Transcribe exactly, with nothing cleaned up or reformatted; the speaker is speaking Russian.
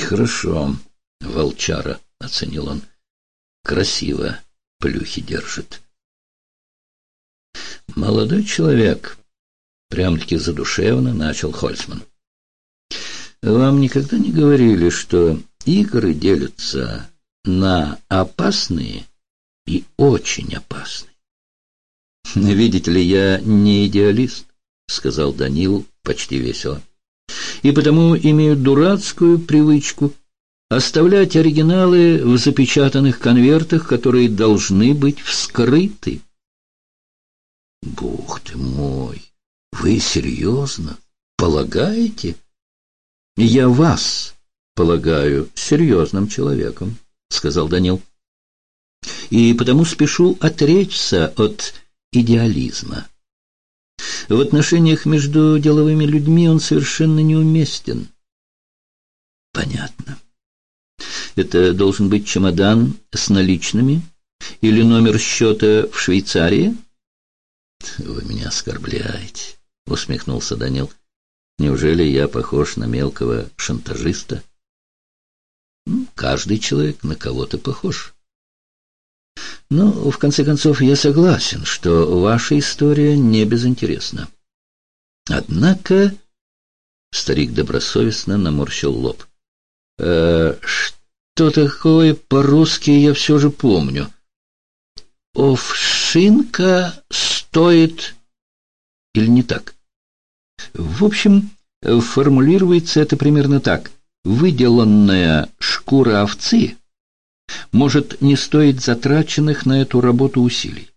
Хорошо, волчара, — оценил он. Красиво плюхи держит. Молодой человек, прям-таки задушевно начал Хольцман. Вам никогда не говорили, что игры делятся на опасные и очень опасные? Видите ли, я не идеалист, — сказал Данил почти весело, — и потому имею дурацкую привычку оставлять оригиналы в запечатанных конвертах, которые должны быть вскрыты. Бог ты мой! Вы серьезно полагаете? Я вас полагаю серьезным человеком, — сказал Данил, — и потому спешу отречься от идеализма. В отношениях между деловыми людьми он совершенно неуместен. Понятно. Это должен быть чемодан с наличными или номер счета в Швейцарии? Вы меня оскорбляете, — усмехнулся Данил. Неужели я похож на мелкого шантажиста? Ну, каждый человек на кого-то похож. Но, в конце концов, я согласен, что ваша история не безинтересна. Однако старик добросовестно наморщил лоб. Э, что такое по-русски я все же помню. Овшинка стоит... Или не так? В общем, формулируется это примерно так. Выделанная шкура овцы может не стоить затраченных на эту работу усилий.